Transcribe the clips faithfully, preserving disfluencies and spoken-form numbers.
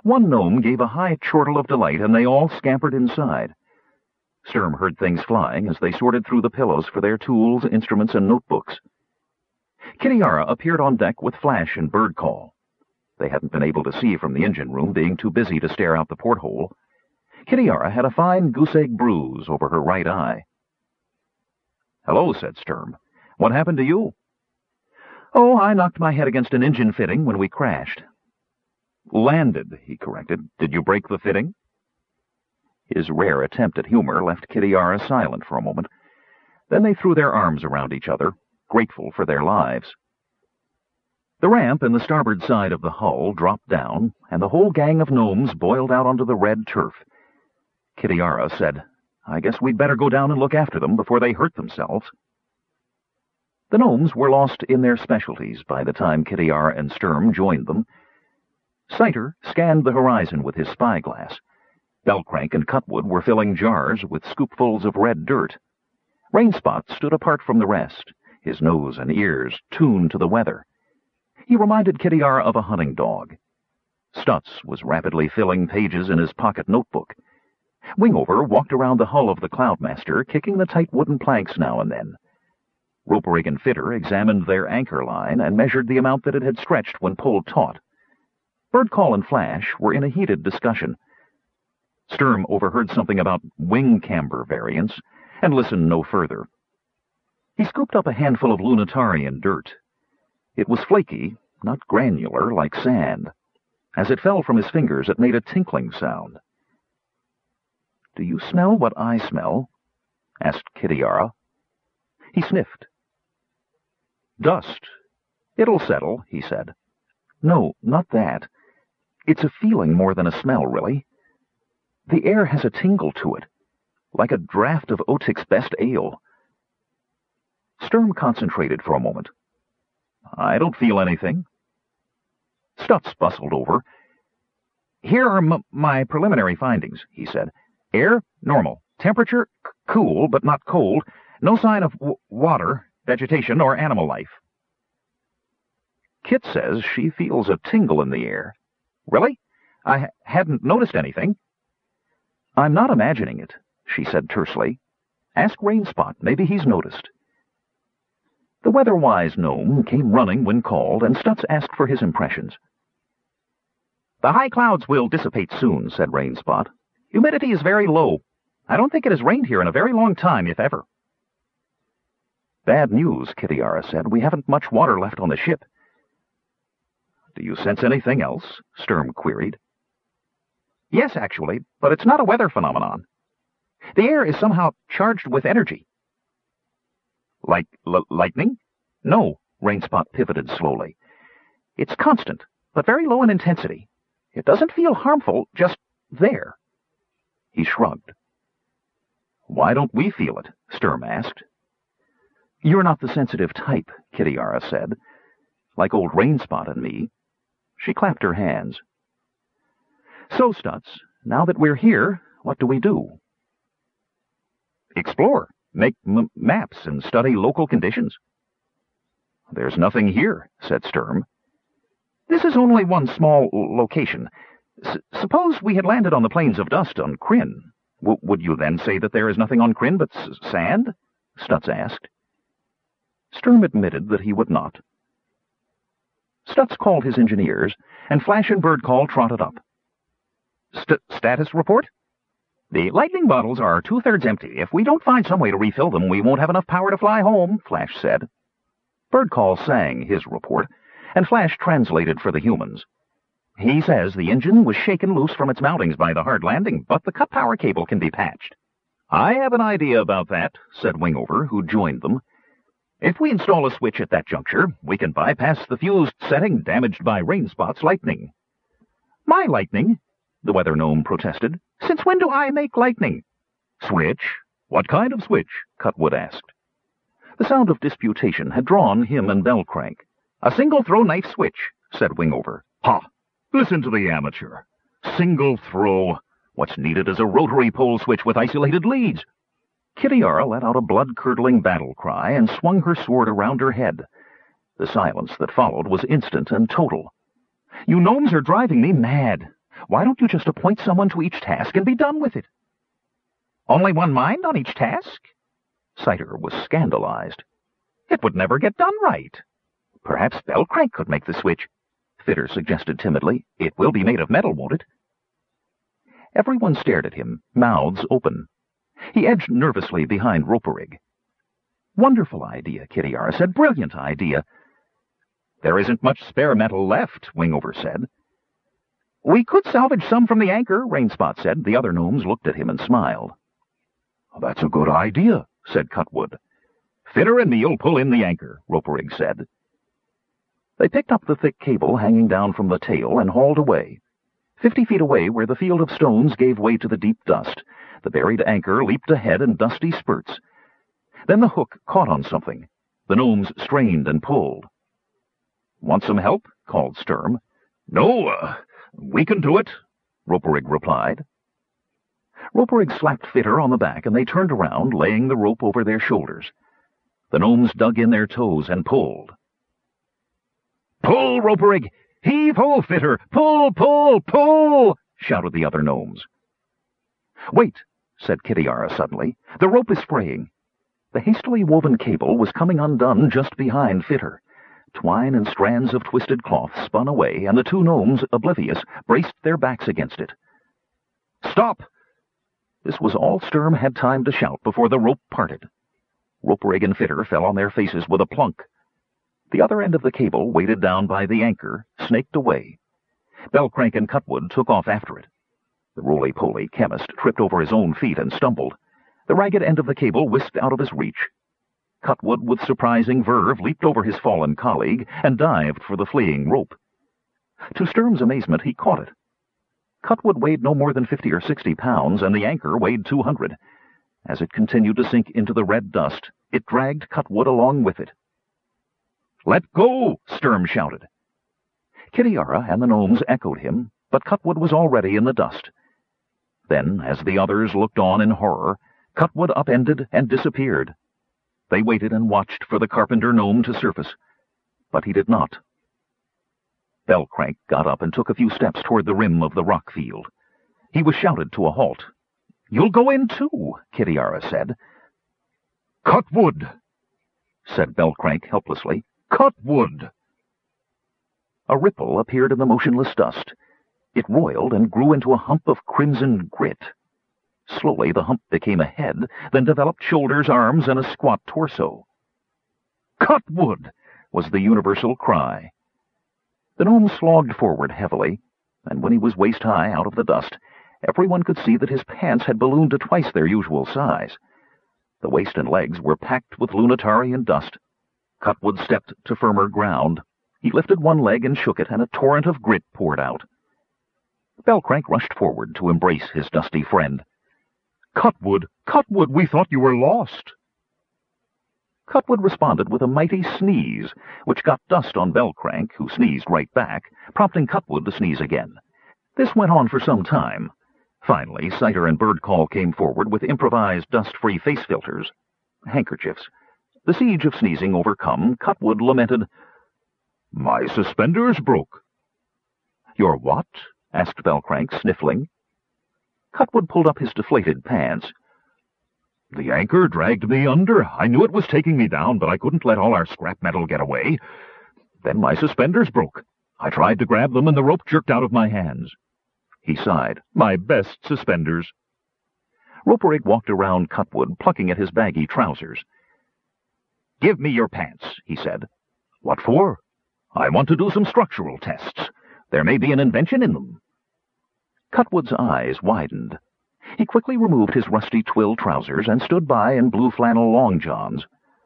One gnome gave a high chortle of delight, and they all scampered inside. Sturm heard things flying as they sorted through the pillows for their tools, instruments, and notebooks. Kitiara appeared on deck with Flash and Bird Call. They hadn't been able to see from the engine room, being too busy to stare out the porthole. Kitiara had a fine goose-egg bruise over her right eye. "Hello," said Sturm. "What happened to you?" "Oh, I knocked my head against an engine fitting when we crashed." "Landed," he corrected. "Did you break the fitting?" His rare attempt at humor left Kitiara silent for a moment. Then they threw their arms around each other, grateful for their lives. The ramp in the starboard side of the hull dropped down, and the whole gang of gnomes boiled out onto the red turf. Kitiara said, "I guess we'd better go down and look after them before they hurt themselves." The gnomes were lost in their specialties by the time Kitiara and Sturm joined them. Siter scanned the horizon with his spyglass. Bellcrank and Cutwood were filling jars with scoopfuls of red dirt. Rainspot stood apart from the rest, his nose and ears tuned to the weather. He reminded Kitiara of a hunting dog. Stutz was rapidly filling pages in his pocket notebook. Wingover walked around the hull of the Cloudmaster, kicking the tight wooden planks now and then. Roperig and Fitter examined their anchor line and measured the amount that it had stretched when pulled taut. Bird Call and Flash were in a heated discussion. Sturm overheard something about wing camber variants and listened no further. He scooped up a handful of Lunitarian dirt. It was flaky, not granular like sand. As it fell from his fingers, it made a tinkling sound. "Do you smell what I smell?" asked Kitiara. He sniffed. "Dust. It'll settle," he said. "No, not that. It's a feeling more than a smell, really. The air has a tingle to it, like a draught of Otik's best ale." Sturm concentrated for a moment. "I don't feel anything." Stutz bustled over. "Here are m my preliminary findings," he said. "Air, normal. Temperature, c cool, but not cold. No sign of w water, vegetation, or animal life." "Kit says she feels a tingle in the air." "Really? I ha hadn't noticed anything." "I'm not imagining it," she said tersely. "Ask Rainspot. Maybe he's noticed." The weather-wise gnome came running when called, and Stutz asked for his impressions. "The high clouds will dissipate soon," said Rainspot. "Humidity is very low. I don't think it has rained here in a very long time, if ever." "Bad news," Kitiara said. "We haven't much water left on the ship." "Do you sense anything else?" Sturm queried. "Yes, actually, but it's not a weather phenomenon. The air is somehow charged with energy." "Like l lightning?" "No," Rainspot pivoted slowly. "It's constant, but very low in intensity. It doesn't feel harmful, just there." He shrugged. "Why don't we feel it?" Sturm asked. "You're not the sensitive type," Kitiara said. "Like old Rainspot and me." She clapped her hands. "So, Stutz, now that we're here, what do we do?" "Explore. Make m maps and study local conditions." "There's nothing here," said Sturm. "This is only one small location. S suppose we had landed on the plains of dust on Krynn. W would you then say that there is nothing on Krynn but s sand?" Stutz asked. Sturm admitted that he would not. Stutz called his engineers, and Flash and Bird Call trotted up. St status report? "The lightning bottles are two-thirds empty. If we don't find some way to refill them, we won't have enough power to fly home," Flash said. Bird Call sang his report, and Flash translated for the humans. "He says the engine was shaken loose from its mountings by the hard landing, but the cut power cable can be patched." "I have an idea about that," said Wingover, who joined them. "If we install a switch at that juncture, we can bypass the fused setting damaged by Rainspot's lightning." "My lightning?" the weather gnome protested. "Since when do I make lightning?" "Switch? What kind of switch?" Cutwood asked. The sound of disputation had drawn him and Bellcrank. "A single-throw knife switch," said Wingover. "Ha! Listen to the amateur. Single-throw. What's needed is a rotary pole switch with isolated leads." Kitiara let out a blood-curdling battle cry and swung her sword around her head. The silence that followed was instant and total. "You gnomes are driving me mad. Why don't you just appoint someone to each task and be done with it? Only one mind on each task? Cider was scandalized. It would never get done right. Perhaps Bellcrank could make the switch. Fitter suggested timidly. It will be made of metal, won't it? Everyone stared at him, mouths open. He edged nervously behind Roperig. Wonderful idea, Kittyara said. Brilliant idea. There isn't much spare metal left, Wingover said. We could salvage some from the anchor, Rainspot said. The other gnomes looked at him and smiled. That's a good idea, said Cutwood. Fitter and me'll pull in the anchor, Roperig said. They picked up the thick cable hanging down from the tail and hauled away. Fifty feet away, where the field of stones gave way to the deep dust, the buried anchor leaped ahead in dusty spurts. Then the hook caught on something. The gnomes strained and pulled. Want some help? Called Sturm. No, uh, we can do it, Roperig replied. Roperig slapped Fitter on the back, and they turned around, laying the rope over their shoulders. The gnomes dug in their toes and pulled. Pull, Roperig! Heave-ho, Fitter! Pull, pull, pull! Shouted the other gnomes. Wait, said Kittyara suddenly. The rope is fraying. The hastily woven cable was coming undone just behind Fitter. Twine and strands of twisted cloth spun away, and the two gnomes, oblivious, braced their backs against it. Stop! This was all Sturm had time to shout before the rope parted. Roperig and Fitter fell on their faces with a plunk. The other end of the cable, weighted down by the anchor, snaked away. Bellcrank and Cutwood took off after it. The roly-poly chemist tripped over his own feet and stumbled. The ragged end of the cable whisked out of his reach. Cutwood, with surprising verve, leaped over his fallen colleague and dived for the fleeing rope. To Sturm's amazement, he caught it. Cutwood weighed no more than fifty or sixty pounds, and the anchor weighed two hundred. As it continued to sink into the red dust, it dragged Cutwood along with it. Let go! Sturm shouted. Kittyara and the gnomes echoed him, but Cutwood was already in the dust. Then, as the others looked on in horror, Cutwood upended and disappeared. They waited and watched for the carpenter gnome to surface, but he did not. Bellcrank got up and took a few steps toward the rim of the rock field. He was shouted to a halt. You'll go in too, Kittyara said. Cutwood, said Bellcrank helplessly. Cutwood! A ripple appeared in the motionless dust. It roiled and grew into a hump of crimson grit. Slowly the hump became a head, then developed shoulders, arms, and a squat torso. Cutwood! Was the universal cry. The gnome slogged forward heavily, and when he was waist-high out of the dust, everyone could see that his pants had ballooned to twice their usual size. The waist and legs were packed with lunatari and dust. Cutwood stepped to firmer ground. He lifted one leg and shook it, and a torrent of grit poured out. Bellcrank rushed forward to embrace his dusty friend. Cutwood, Cutwood, we thought you were lost. Cutwood responded with a mighty sneeze, which got dust on Bellcrank, who sneezed right back, prompting Cutwood to sneeze again. This went on for some time. Finally, Cider and Birdcall came forward with improvised dust-free face filters, handkerchiefs. The siege of sneezing overcome, Cutwood lamented, My suspenders broke. Your what? Asked Bellcrank, sniffling. Cutwood pulled up his deflated pants. The anchor dragged me under. I knew it was taking me down, but I couldn't let all our scrap metal get away. Then my suspenders broke. I tried to grab them, and the rope jerked out of my hands. He sighed. My best suspenders. Roperig walked around Cutwood, plucking at his baggy trousers. Give me your pants, he said. What for? I want to do some structural tests. There may be an invention in them. Cutwood's eyes widened. He quickly removed his rusty twill trousers and stood by in blue flannel long johns.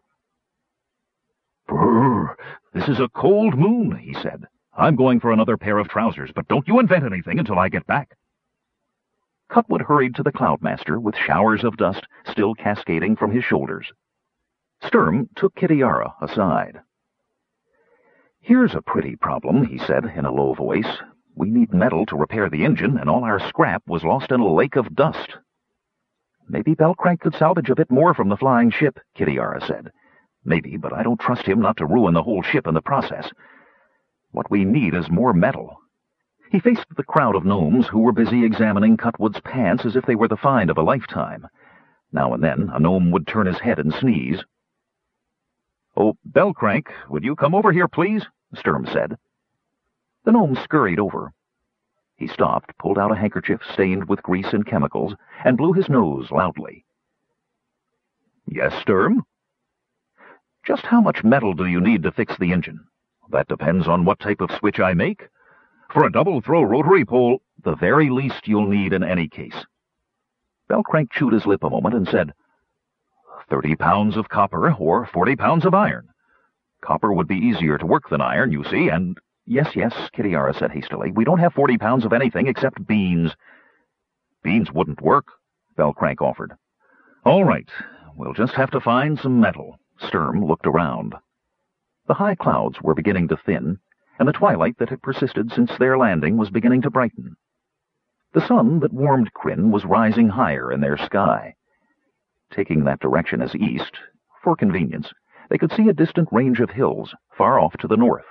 Brrr, this is a cold moon, he said. I'm going for another pair of trousers, but don't you invent anything until I get back. Cutwood hurried to the Cloudmaster with showers of dust still cascading from his shoulders. Sturm took Kittyara aside. Here's a pretty problem, he said in a low voice. We need metal to repair the engine, and all our scrap was lost in a lake of dust. Maybe Bellcrank could salvage a bit more from the flying ship, Kittyara said. Maybe, but I don't trust him not to ruin the whole ship in the process. What we need is more metal. He faced the crowd of gnomes who were busy examining Cutwood's pants as if they were the find of a lifetime. Now and then a gnome would turn his head and sneeze. "Oh, Bellcrank, would you come over here, please?" Sturm said. The gnome scurried over. He stopped, pulled out a handkerchief stained with grease and chemicals, and blew his nose loudly. "Yes, Sturm?" "Just how much metal do you need to fix the engine?" "That depends on what type of switch I make. For a double-throw rotary pole, the very least you'll need in any case." Bellcrank chewed his lip a moment and said, Thirty pounds of copper or forty pounds of iron. Copper would be easier to work than iron, you see, and—" "Yes, yes," Kitiara said hastily. "We don't have forty pounds of anything except beans." "Beans wouldn't work," Bellcrank offered. "All right, we'll just have to find some metal." Sturm looked around. The high clouds were beginning to thin, and the twilight that had persisted since their landing was beginning to brighten. The sun that warmed Krynn was rising higher in their sky. Taking that direction as east, for convenience, they could see a distant range of hills far off to the north.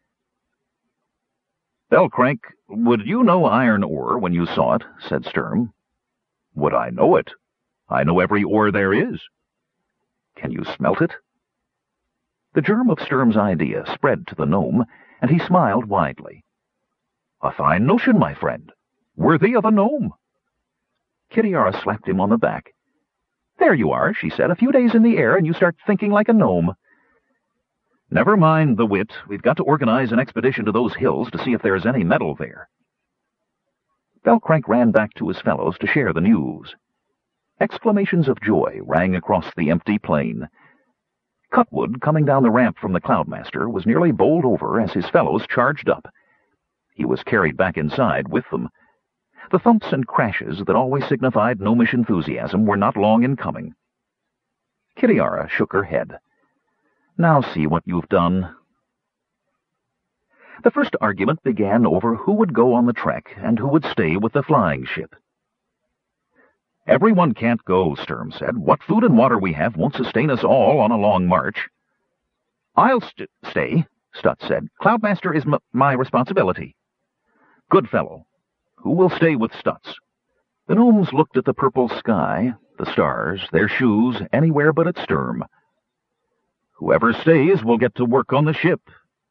"Bellcrank, would you know iron ore when you saw it?" said Sturm. "Would I know it? I know every ore there is." "Can you smelt it?" The germ of Sturm's idea spread to the gnome, and he smiled widely. "A fine notion, my friend. Worthy of a gnome." Kitiara slapped him on the back. "There you are," she said. "A few days in the air, and you start thinking like a gnome." "Never mind the wit. We've got to organize an expedition to those hills to see if there's any metal there." Bellcrank ran back to his fellows to share the news. Exclamations of joy rang across the empty plain. Cutwood, coming down the ramp from the Cloudmaster, was nearly bowled over as his fellows charged up. He was carried back inside with them. The thumps and crashes that always signified gnomish enthusiasm were not long in coming. Kitiara shook her head. "Now see what you've done." The first argument began over who would go on the trek and who would stay with the flying ship. "Everyone can't go," Sturm said. "What food and water we have won't sustain us all on a long march." "I'll st stay," Stutz said. "Cloudmaster is m my responsibility." "Good fellow. Who will stay with Stutz?" The gnomes looked at the purple sky, the stars, their shoes, anywhere but at Sturm. "Whoever stays will get to work on the ship."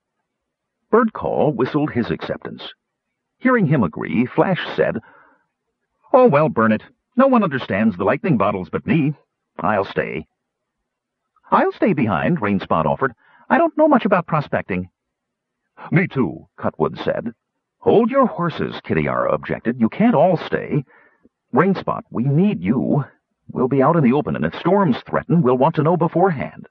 Birdcall whistled his acceptance. Hearing him agree, Flash said, "Oh, well, burn it. No one understands the lightning bottles but me. I'll stay." "I'll stay behind," Rainspot offered. "I don't know much about prospecting." "Me too," Cutwood said. "Hold your horses," Kitiara objected. "You can't all stay. Rainspot, we need you. We'll be out in the open, and if storms threaten, we'll want to know beforehand."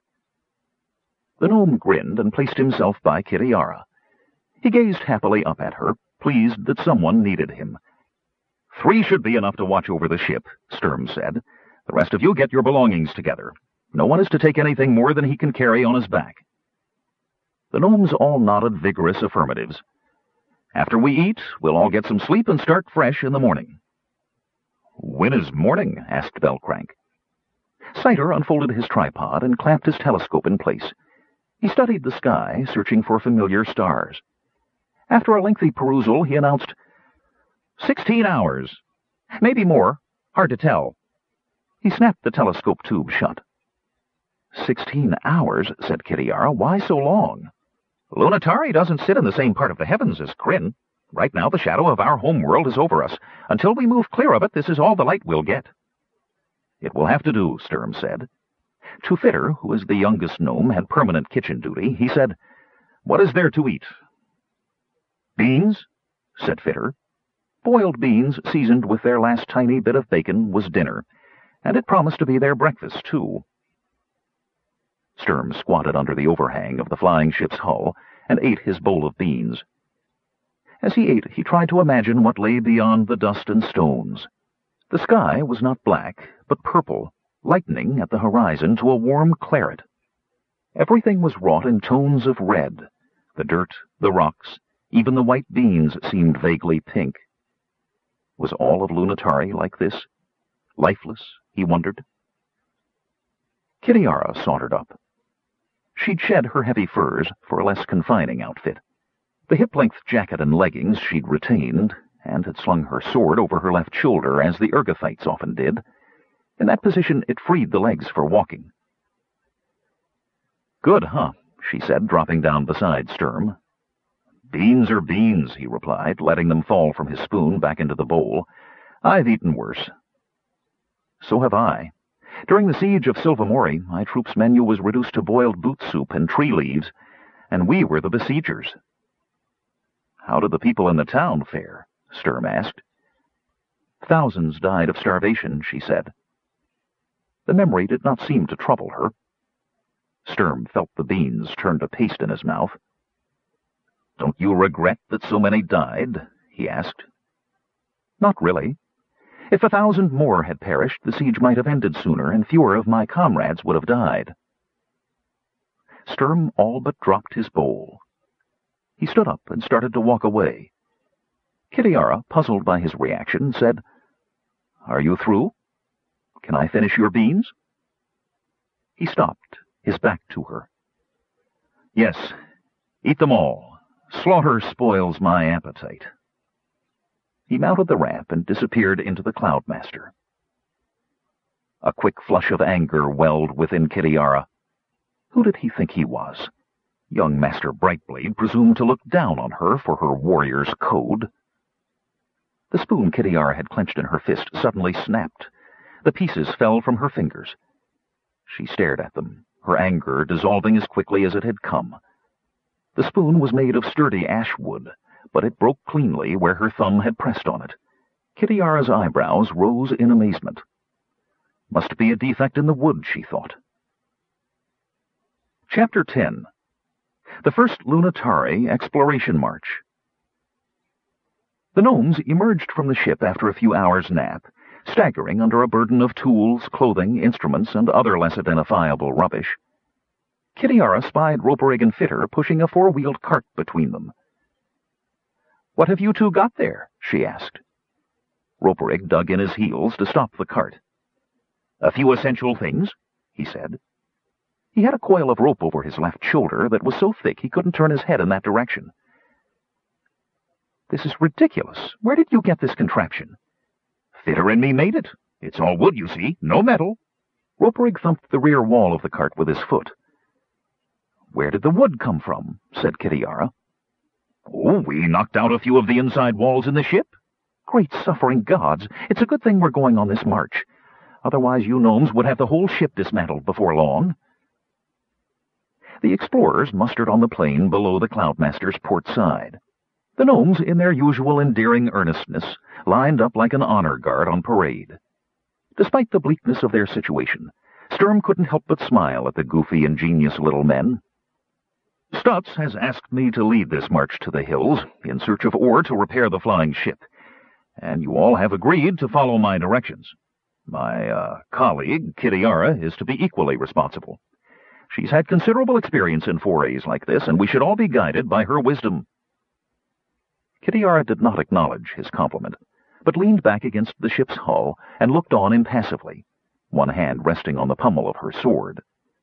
The gnome grinned and placed himself by Kitiara. He gazed happily up at her, pleased that someone needed him. "Three should be enough to watch over the ship," Sturm said. "The rest of you get your belongings together. No one is to take anything more than he can carry on his back." The gnomes all nodded vigorous affirmatives. "After we eat, we'll all get some sleep and start fresh in the morning." "When is morning?" asked Bellcrank. Cider unfolded his tripod and clamped his telescope in place. He studied the sky, searching for familiar stars. After a lengthy perusal, he announced, Sixteen hours. Maybe more. Hard to tell." He snapped the telescope tube shut. Sixteen hours, said Kitiara. "Why so long?" "Lunitari doesn't sit in the same part of the heavens as Krynn. Right now the shadow of our home world is over us. Until we move clear of it, this is all the light we'll get." "It will have to do," Sturm said. To Fitter, who was the youngest gnome, had permanent kitchen duty, he said, "What is there to eat?" "Beans," said Fitter. Boiled beans, seasoned with their last tiny bit of bacon, was dinner, and it promised to be their breakfast, too. Sturm squatted under the overhang of the flying ship's hull and ate his bowl of beans. As he ate, he tried to imagine what lay beyond the dust and stones. The sky was not black, but purple, lightening at the horizon to a warm claret. Everything was wrought in tones of red. The dirt, the rocks, even the white beans seemed vaguely pink. Was all of Lunitari like this? Lifeless, he wondered. Kitiara sauntered up. She'd shed her heavy furs for a less confining outfit. The hip-length jacket and leggings she'd retained, and had slung her sword over her left shoulder, as the Ergothites often did. In that position, it freed the legs for walking. "Good, huh?" she said, dropping down beside Sturm. "Beans are beans," he replied, letting them fall from his spoon back into the bowl. "I've eaten worse." "So have I. During the siege of Silvamori, my troops' menu was reduced to boiled boot soup and tree leaves, and we were the besiegers." "How did the people in the town fare?" Sturm asked. "Thousands died of starvation," she said. The memory did not seem to trouble her. Sturm felt the beans turn to paste in his mouth. "Don't you regret that so many died?" he asked. "Not really. If a thousand more had perished, the siege might have ended sooner, and fewer of my comrades would have died." Sturm all but dropped his bowl. He stood up and started to walk away. Kitiara, puzzled by his reaction, said, "Are you through? Can I finish your beans?" He stopped, his back to her. "Yes, eat them all. Slaughter spoils my appetite." He mounted the ramp and disappeared into the Cloudmaster. A quick flush of anger welled within Kitiara. Who did he think he was? Young Master Brightblade presumed to look down on her for her warrior's code. The spoon Kitiara had clenched in her fist suddenly snapped. The pieces fell from her fingers. She stared at them, her anger dissolving as quickly as it had come. The spoon was made of sturdy ash wood, but it broke cleanly where her thumb had pressed on it. Kitiara's eyebrows rose in amazement. Must be a defect in the wood, she thought. Chapter ten. The First Lunatari Exploration March. The gnomes emerged from the ship after a few hours' nap, staggering under a burden of tools, clothing, instruments, and other less identifiable rubbish. Kitiara spied Roperig and Fitter pushing a four-wheeled cart between them. "What have you two got there?" she asked. Roperig dug in his heels to stop the cart. "A few essential things," he said. He had a coil of rope over his left shoulder that was so thick he couldn't turn his head in that direction. "This is ridiculous. Where did you get this contraption?" "Fitter and me made it. It's all wood, you see, no metal." Roperig thumped the rear wall of the cart with his foot. "Where did the wood come from?" said Kitiara. "Oh, we knocked out a few of the inside walls in the ship." "Great suffering gods! It's a good thing we're going on this march. Otherwise you gnomes would have the whole ship dismantled before long." The explorers mustered on the plain below the Cloudmaster's port side. The gnomes, in their usual endearing earnestness, lined up like an honor guard on parade. Despite the bleakness of their situation, Sturm couldn't help but smile at the goofy, ingenious little men. "Stutz has asked me to lead this march to the hills in search of ore to repair the flying ship, and you all have agreed to follow my directions. My uh, colleague, Kitiara, is to be equally responsible. She's had considerable experience in forays like this, and we should all be guided by her wisdom." Kitiara did not acknowledge his compliment, but leaned back against the ship's hull and looked on impassively, one hand resting on the pommel of her sword.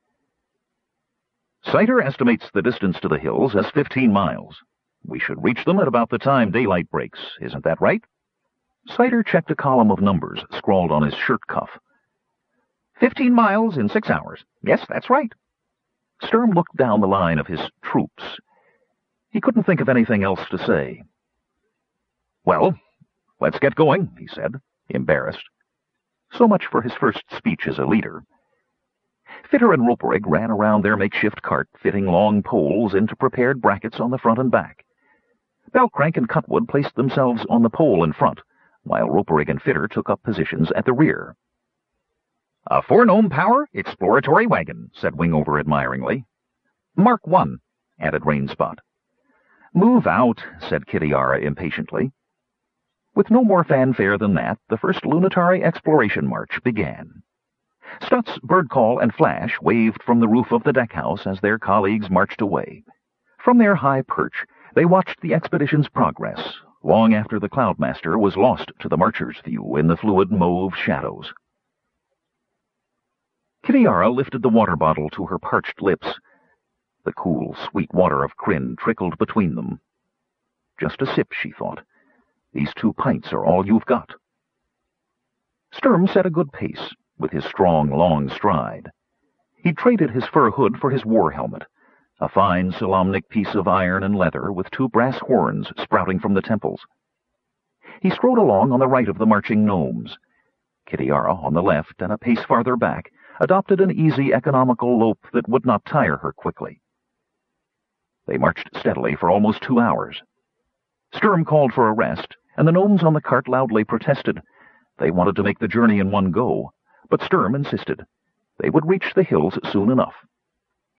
"Siter estimates the distance to the hills as fifteen miles. We should reach them at about the time daylight breaks, isn't that right?" Siter checked a column of numbers scrawled on his shirt cuff. Fifteen miles in six hours. Yes, that's right." Sturm looked down the line of his troops. He couldn't think of anything else to say. "Well, let's get going," he said, embarrassed. So much for his first speech as a leader. Fitter and Roperig ran around their makeshift cart, fitting long poles into prepared brackets on the front and back. Bellcrank and Cutwood placed themselves on the pole in front, while Roperig and Fitter took up positions at the rear. "A four-gnome power exploratory wagon," said Wingover admiringly. "Mark one," added Rainspot. "Move out," said Kitiara impatiently. With no more fanfare than that, the first Lunatari Exploration March began. Stutz, Birdcall, and Flash waved from the roof of the deckhouse as their colleagues marched away. From their high perch, they watched the expedition's progress, long after the Cloudmaster was lost to the marcher's view in the fluid mauve shadows. Kitiara lifted the water bottle to her parched lips. The cool, sweet water of Krynn trickled between them. Just a sip, she thought. These two pints are all you've got. Sturm set a good pace, with his strong, long stride. He traded his fur hood for his war helmet, a fine Solamnic piece of iron and leather with two brass horns sprouting from the temples. He strode along on the right of the marching gnomes. Kitiara, on the left and a pace farther back, adopted an easy, economical lope that would not tire her quickly. They marched steadily for almost two hours. Sturm called for a rest, and the gnomes on the cart loudly protested. They wanted to make the journey in one go, but Sturm insisted. They would reach the hills soon enough.